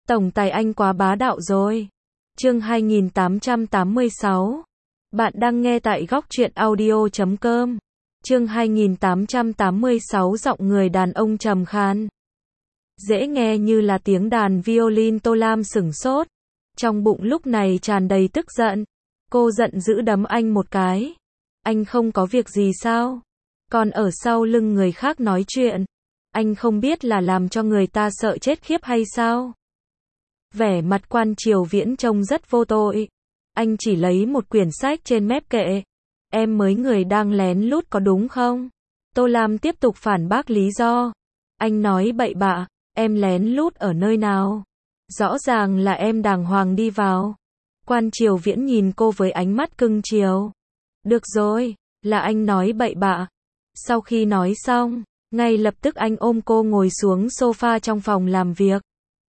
Tổng tài anh quá bá đạo rồi. Chương 2886. Bạn đang nghe tại góc truyện audio.com. Chương 2886 giọng người đàn ông trầm khan. Dễ nghe như là tiếng đàn violin. Tô Lam sửng sốt. Trong bụng lúc này tràn đầy tức giận. Cô giận dữ đấm anh một cái. Anh không có việc gì sao? Còn ở sau lưng người khác nói chuyện. Anh không biết là làm cho người ta sợ chết khiếp hay sao? Vẻ mặt Quan Triều Viễn trông rất vô tội. Anh chỉ lấy một quyển sách trên mép kệ. Em mới người đang lén lút có đúng không? Tô Lam tiếp tục phản bác lý do. Anh nói bậy bạ, em lén lút ở nơi nào? Rõ ràng là em đàng hoàng đi vào. Quan Triều Viễn nhìn cô với ánh mắt cưng chiều. Được rồi, là anh nói bậy bạ. Sau khi nói xong, ngay lập tức anh ôm cô ngồi xuống sofa trong phòng làm việc.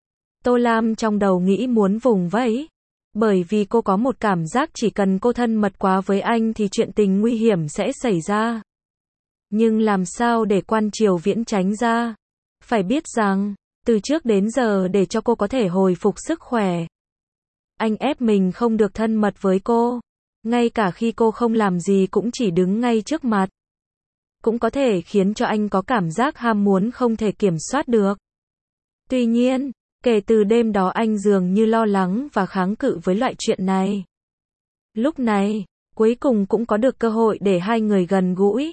Tô Lam trong đầu nghĩ muốn vùng vẫy. Bởi vì cô có một cảm giác chỉ cần cô thân mật quá với anh thì chuyện tình nguy hiểm sẽ xảy ra. Nhưng làm sao để Quan Triều Viễn tránh ra? Phải biết rằng, từ trước đến giờ để cho cô có thể hồi phục sức khỏe, anh ép mình không được thân mật với cô. Ngay cả khi cô không làm gì cũng chỉ đứng ngay trước mặt. Cũng có thể khiến cho anh có cảm giác ham muốn không thể kiểm soát được. Tuy nhiên, kể từ đêm đó anh dường như lo lắng và kháng cự với loại chuyện này. Lúc này, cuối cùng cũng có được cơ hội để hai người gần gũi.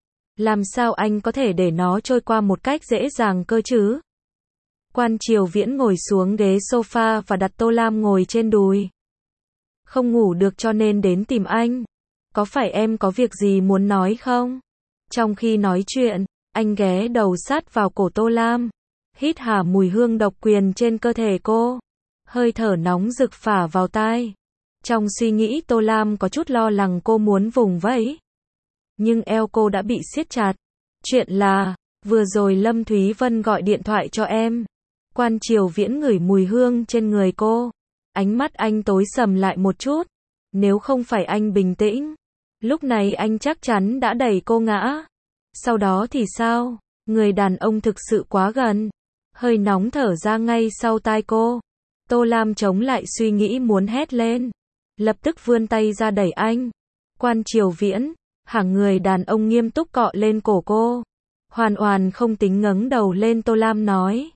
Làm sao anh có thể để nó trôi qua một cách dễ dàng cơ chứ? Quan Triều Viễn ngồi xuống ghế sofa và đặt Tô Lam ngồi trên đùi. Không ngủ được cho nên đến tìm anh. Có phải em có việc gì muốn nói không? Trong khi nói chuyện, anh ghé đầu sát vào cổ Tô Lam. Hít hà mùi hương độc quyền trên cơ thể cô. Hơi thở nóng rực phả vào tai. Trong suy nghĩ Tô Lam có chút lo lắng cô muốn vùng vẫy. Nhưng eo cô đã bị siết chặt. Chuyện là, vừa rồi Lâm Thúy Vân gọi điện thoại cho em. Quan Triều Viễn ngửi mùi hương trên người cô. Ánh mắt anh tối sầm lại một chút. Nếu không phải anh bình tĩnh, lúc này anh chắc chắn đã đẩy cô ngã. Sau đó thì sao? Người đàn ông thực sự quá gần. Hơi nóng thở ra ngay sau tai cô. Tô Lam chống lại suy nghĩ muốn hét lên. Lập tức vươn tay ra đẩy anh. Quan Triều Viễn, hẳn người đàn ông nghiêm túc cọ lên cổ cô. Hoàn toàn không tính ngẩng đầu lên. Tô Lam nói.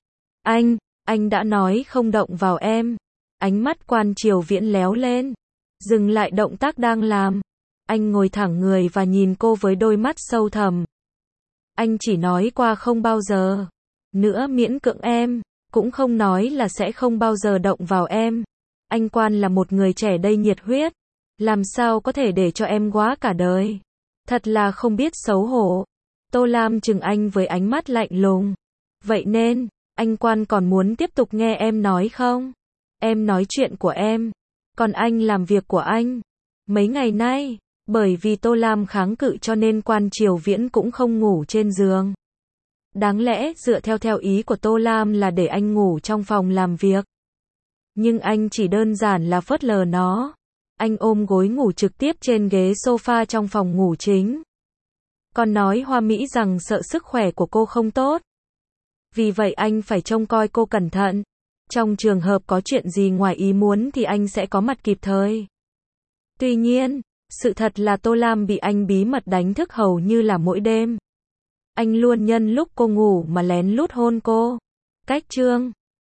Anh đã nói không động vào em. Ánh mắt Quan Triều Viễn léo lên. Dừng lại động tác đang làm. Anh ngồi thẳng người và nhìn cô với đôi mắt sâu thẳm. Anh chỉ nói qua không bao giờ nữa miễn cưỡng em, cũng không nói là sẽ không bao giờ động vào em. Anh Quan là một người trẻ đầy nhiệt huyết, làm sao có thể để cho em quá cả đời. Thật là không biết xấu hổ. Tô Lam chừng anh với ánh mắt lạnh lùng. Vậy nên, anh Quan còn muốn tiếp tục nghe em nói không? Em nói chuyện của em, còn anh làm việc của anh. Mấy ngày nay, bởi vì Tô Lam kháng cự cho nên Quan Triều Viễn cũng không ngủ trên giường. Đáng lẽ dựa theo ý của Tô Lam là để anh ngủ trong phòng làm việc. Nhưng anh chỉ đơn giản là phớt lờ nó. Anh ôm gối ngủ trực tiếp trên ghế sofa trong phòng ngủ chính. Còn nói hoa mỹ rằng sợ sức khỏe của cô không tốt. Vì vậy anh phải trông coi cô cẩn thận. Trong trường hợp có chuyện gì ngoài ý muốn thì anh sẽ có mặt kịp thời. Tuy nhiên, sự thật là Tô Lam bị anh bí mật đánh thức hầu như là mỗi đêm. Anh luôn nhân lúc cô ngủ mà lén lút hôn cô. Cách chương